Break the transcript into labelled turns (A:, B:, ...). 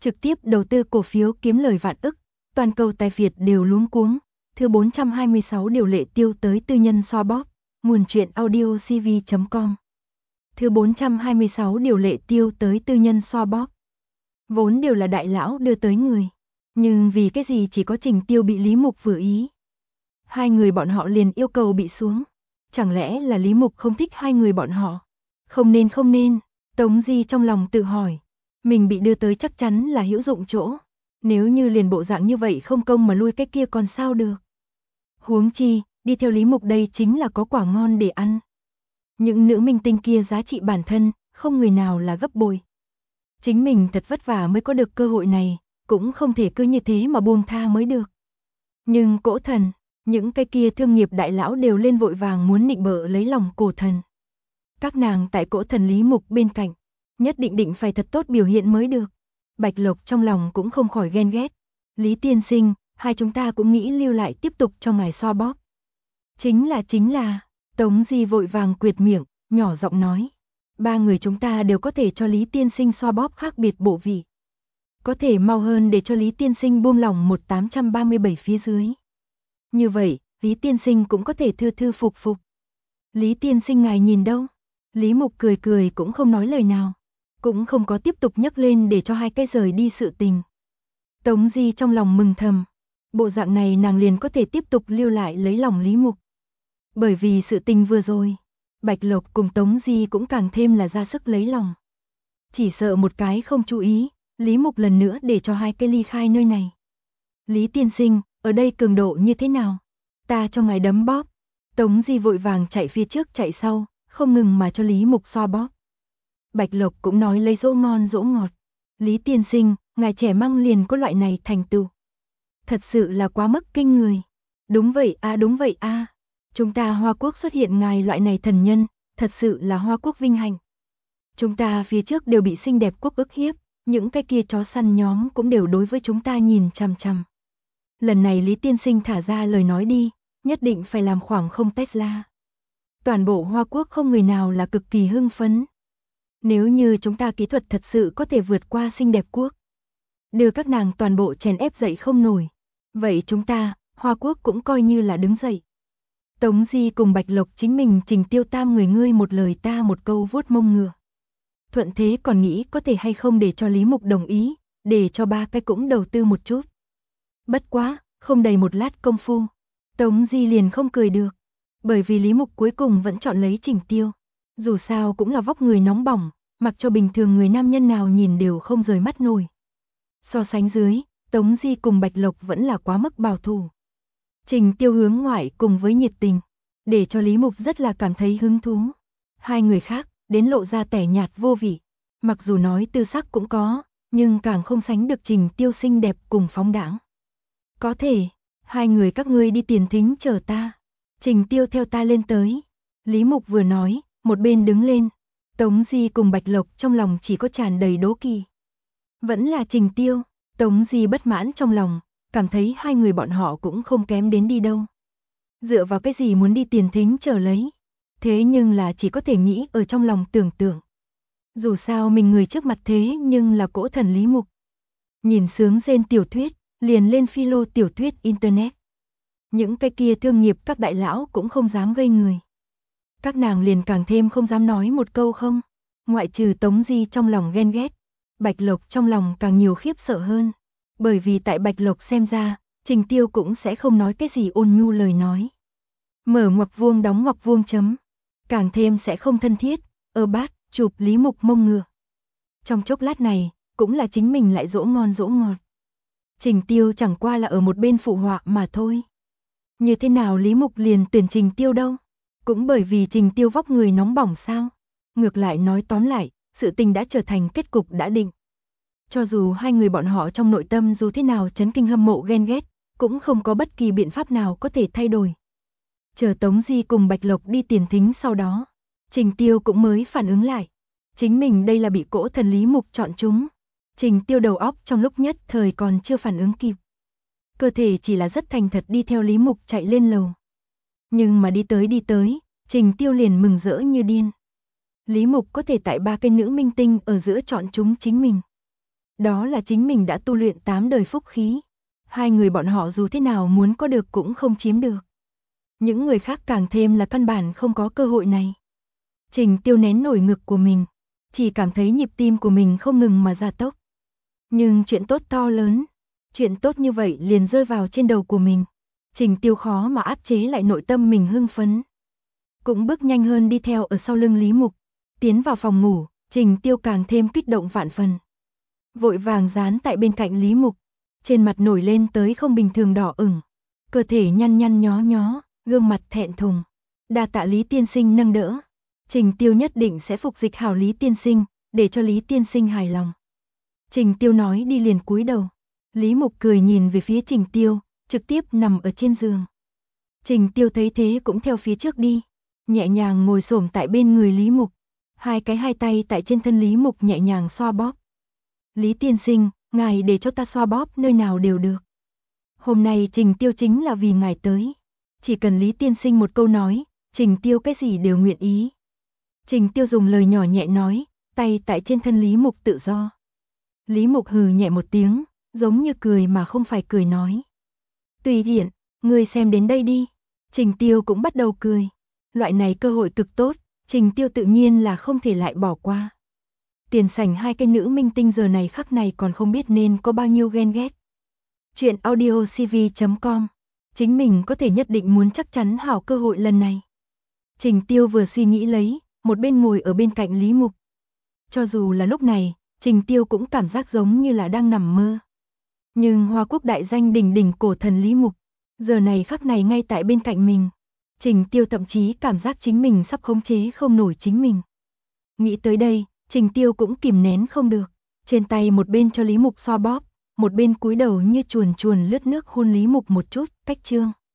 A: trực tiếp đầu tư cổ phiếu kiếm lời vạn ức, toàn cầu tài Việt đều luống cuống. Thứ 426 điều lệ tiêu tới tư nhân xoa bóp, nguồn truyện audio cv.com. Thứ 426 điều lệ tiêu tới tư nhân xoa bóp. Vốn đều là đại lão đưa tới người, nhưng vì cái gì chỉ có Trình Tiêu bị Lý Mục vừa ý. Hai người bọn họ liền yêu cầu bị xuống. Chẳng lẽ là Lý Mục không thích hai người bọn họ? Không nên, Tống Di trong lòng tự hỏi. Mình bị đưa tới chắc chắn là hữu dụng chỗ. Nếu như liền bộ dạng như vậy không công mà lui cái kia còn sao được. Huống chi, đi theo Lý Mục đây chính là có quả ngon để ăn. Những nữ minh tinh kia giá trị bản thân, không người nào là gấp bội. Chính mình thật vất vả mới có được cơ hội này, cũng không thể cứ như thế mà buông tha mới được. Nhưng Cổ Thần, những cái kia thương nghiệp đại lão đều lên vội vàng muốn nịnh bợ lấy lòng Cổ Thần. Các nàng tại Cổ Thần Lý Mục bên cạnh, nhất định phải thật tốt biểu hiện mới được. Bạch Lộc trong lòng cũng không khỏi ghen ghét. Lý tiên sinh, hai chúng ta cũng nghĩ lưu lại tiếp tục cho ngài xoa bóp. Chính là, Tống Di vội vàng quyệt miệng, nhỏ giọng nói. Ba người chúng ta đều có thể cho Lý tiên sinh xoa bóp khác biệt bộ vị. Có thể mau hơn để cho Lý tiên sinh buông lỏng 1837 phía dưới. Như vậy, Lý tiên sinh cũng có thể thư thư phục phục. Lý tiên sinh ngài nhìn đâu? Lý Mục cười cũng không nói lời nào. Cũng không có tiếp tục nhắc lên để cho hai cái rời đi sự tình. Tống Di trong lòng mừng thầm. Bộ dạng này nàng liền có thể tiếp tục lưu lại lấy lòng Lý Mục. Bởi vì sự tình vừa rồi, Bạch Lộc cùng Tống Di cũng càng thêm là ra sức lấy lòng. Chỉ sợ một cái không chú ý, Lý Mục lần nữa để cho hai cái ly khai nơi này. Lý tiên sinh, ở đây cường độ như thế nào? Ta cho ngài đấm bóp. Tống Di vội vàng chạy phía trước chạy sau, không ngừng mà cho Lý Mục xoa bóp. Bạch Lộc cũng nói lấy dỗ ngon dỗ ngọt. Lý tiên sinh, ngài trẻ măng liền có loại này thành tựu. Thật sự là quá mức kinh người. Đúng vậy a. Chúng ta Hoa Quốc xuất hiện ngài loại này thần nhân, thật sự là Hoa Quốc vinh hạnh. Chúng ta phía trước đều bị xinh đẹp quốc ức hiếp, những cái kia chó săn nhóm cũng đều đối với chúng ta nhìn chằm chằm. Lần này Lý tiên sinh thả ra lời nói đi, nhất định phải làm khoảng không Tesla. Toàn bộ Hoa Quốc không người nào là cực kỳ hưng phấn. Nếu như chúng ta kỹ thuật thật sự có thể vượt qua xinh đẹp quốc, đưa các nàng toàn bộ chèn ép dậy không nổi, vậy chúng ta, Hoa Quốc cũng coi như là đứng dậy. Tống Di cùng Bạch Lộc chính mình Trình Tiêu tam người ngươi một lời ta một câu vuốt mông ngựa. Thuận thế còn nghĩ có thể hay không để cho Lý Mục đồng ý, để cho ba cái cũng đầu tư một chút. Bất quá, không đầy một lát công phu, Tống Di liền không cười được, bởi vì Lý Mục cuối cùng vẫn chọn lấy Trình Tiêu. Dù sao cũng là vóc người nóng bỏng, mặc cho bình thường người nam nhân nào nhìn đều không rời mắt nổi. So sánh dưới, Tống Di cùng Bạch Lộc vẫn là quá mức bảo thủ. Trình Tiêu hướng ngoại cùng với nhiệt tình, để cho Lý Mục rất là cảm thấy hứng thú. Hai người khác, đến lộ ra tẻ nhạt vô vị. Mặc dù nói tư sắc cũng có, nhưng càng không sánh được Trình Tiêu xinh đẹp cùng phóng đãng. Có thể, hai người các ngươi đi tiền thính chờ ta. Trình Tiêu theo ta lên tới. Lý Mục vừa nói, một bên đứng lên. Tống Di cùng Bạch Lộc trong lòng chỉ có tràn đầy đố kỵ. Vẫn là Trình Tiêu. Tống Di bất mãn trong lòng, cảm thấy hai người bọn họ cũng không kém đến đi đâu. Dựa vào cái gì muốn đi tiền thính chờ lấy. Thế nhưng là chỉ có thể nghĩ ở trong lòng tưởng tượng. Dù sao mình người trước mặt thế nhưng là Cổ Thần Lý Mục. Nhìn sướng rên tiểu thuyết, liền lên philo tiểu thuyết internet. Những cái kia thương nghiệp các đại lão cũng không dám gây người. Các nàng liền càng thêm không dám nói một câu không. Ngoại trừ Tống Di trong lòng ghen ghét, Bạch Lộc trong lòng càng nhiều khiếp sợ hơn. Bởi vì tại Bạch Lộc xem ra, Trình Tiêu cũng sẽ không nói cái gì ôn nhu lời nói. Mở ngoặc vuông đóng ngoặc vuông chấm. Càng thêm sẽ không thân thiết, bát, chụp Lý Mục mông ngựa. Trong chốc lát này, cũng là chính mình lại dỗ ngon dỗ ngọt. Trình Tiêu chẳng qua là ở một bên phụ họa mà thôi. Như thế nào Lý Mục liền tuyển Trình Tiêu đâu? Cũng bởi vì Trình Tiêu vóc người nóng bỏng sao? Ngược lại nói tóm lại, sự tình đã trở thành kết cục đã định. Cho dù hai người bọn họ trong nội tâm dù thế nào chấn kinh hâm mộ ghen ghét, cũng không có bất kỳ biện pháp nào có thể thay đổi. Chờ Tống Di cùng Bạch Lộc đi tiền thính sau đó, Trình Tiêu cũng mới phản ứng lại. Chính mình đây là bị Cổ Thần Lý Mục chọn chúng. Trình Tiêu đầu óc trong lúc nhất thời còn chưa phản ứng kịp. Cơ thể chỉ là rất thành thật đi theo Lý Mục chạy lên lầu. Nhưng mà đi tới, Trình Tiêu liền mừng rỡ như điên. Lý Mục có thể tại ba cái nữ minh tinh ở giữa chọn chúng chính mình. Đó là chính mình đã tu luyện 8 đời phúc khí. Hai người bọn họ dù thế nào muốn có được cũng không chiếm được. Những người khác càng thêm là căn bản không có cơ hội này. Trình Tiêu nén nổi ngực của mình, chỉ cảm thấy nhịp tim của mình không ngừng mà gia tốc. Nhưng chuyện tốt to lớn, chuyện tốt như vậy liền rơi vào trên đầu của mình. Trình Tiêu khó mà áp chế lại nội tâm mình hưng phấn. Cũng bước nhanh hơn đi theo ở sau lưng Lý Mục. Tiến vào phòng ngủ, Trình Tiêu càng thêm kích động vạn phần. Vội vàng dán tại bên cạnh Lý Mục, trên mặt nổi lên tới không bình thường đỏ ửng, cơ thể nhăn nhăn nhó nhó, gương mặt thẹn thùng. Đa tạ Lý tiên sinh nâng đỡ. Trình Tiêu nhất định sẽ phục dịch hảo Lý tiên sinh, để cho Lý tiên sinh hài lòng. Trình Tiêu nói đi liền cúi đầu. Lý Mục cười nhìn về phía Trình Tiêu, trực tiếp nằm ở trên giường. Trình Tiêu thấy thế cũng theo phía trước đi, nhẹ nhàng ngồi xổm tại bên người Lý Mục, hai tay tại trên thân Lý Mục nhẹ nhàng xoa bóp. Lý tiên sinh, ngài để cho ta xoa bóp nơi nào đều được. Hôm nay Trình Tiêu chính là vì ngài tới. Chỉ cần Lý tiên sinh một câu nói, Trình Tiêu cái gì đều nguyện ý. Trình Tiêu dùng lời nhỏ nhẹ nói, tay tại trên thân Lý Mục tự do. Lý Mục hừ nhẹ một tiếng, giống như cười mà không phải cười nói. Tùy tiện, ngươi xem đến đây đi. Trình Tiêu cũng bắt đầu cười. Loại này cơ hội cực tốt, Trình Tiêu tự nhiên là không thể lại bỏ qua. Tiền sảnh hai cái nữ minh tinh giờ này khắc này còn không biết nên có bao nhiêu ghen ghét. Chuyện audiocv.com. Chính mình có thể nhất định muốn chắc chắn hảo cơ hội lần này. Trình Tiêu vừa suy nghĩ lấy, một bên ngồi ở bên cạnh Lý Mục. Cho dù là lúc này, Trình Tiêu cũng cảm giác giống như là đang nằm mơ. Nhưng Hoa Quốc đại danh đỉnh đỉnh cổ thần Lý Mục, giờ này khắc này ngay tại bên cạnh mình. Trình Tiêu thậm chí cảm giác chính mình sắp khống chế không nổi chính mình. Nghĩ tới đây, Trình Tiêu cũng kìm nén không được, trên tay một bên cho Lý Mục xoa bóp, một bên cúi đầu như chuồn chuồn lướt nước hôn Lý Mục một chút, cách chương.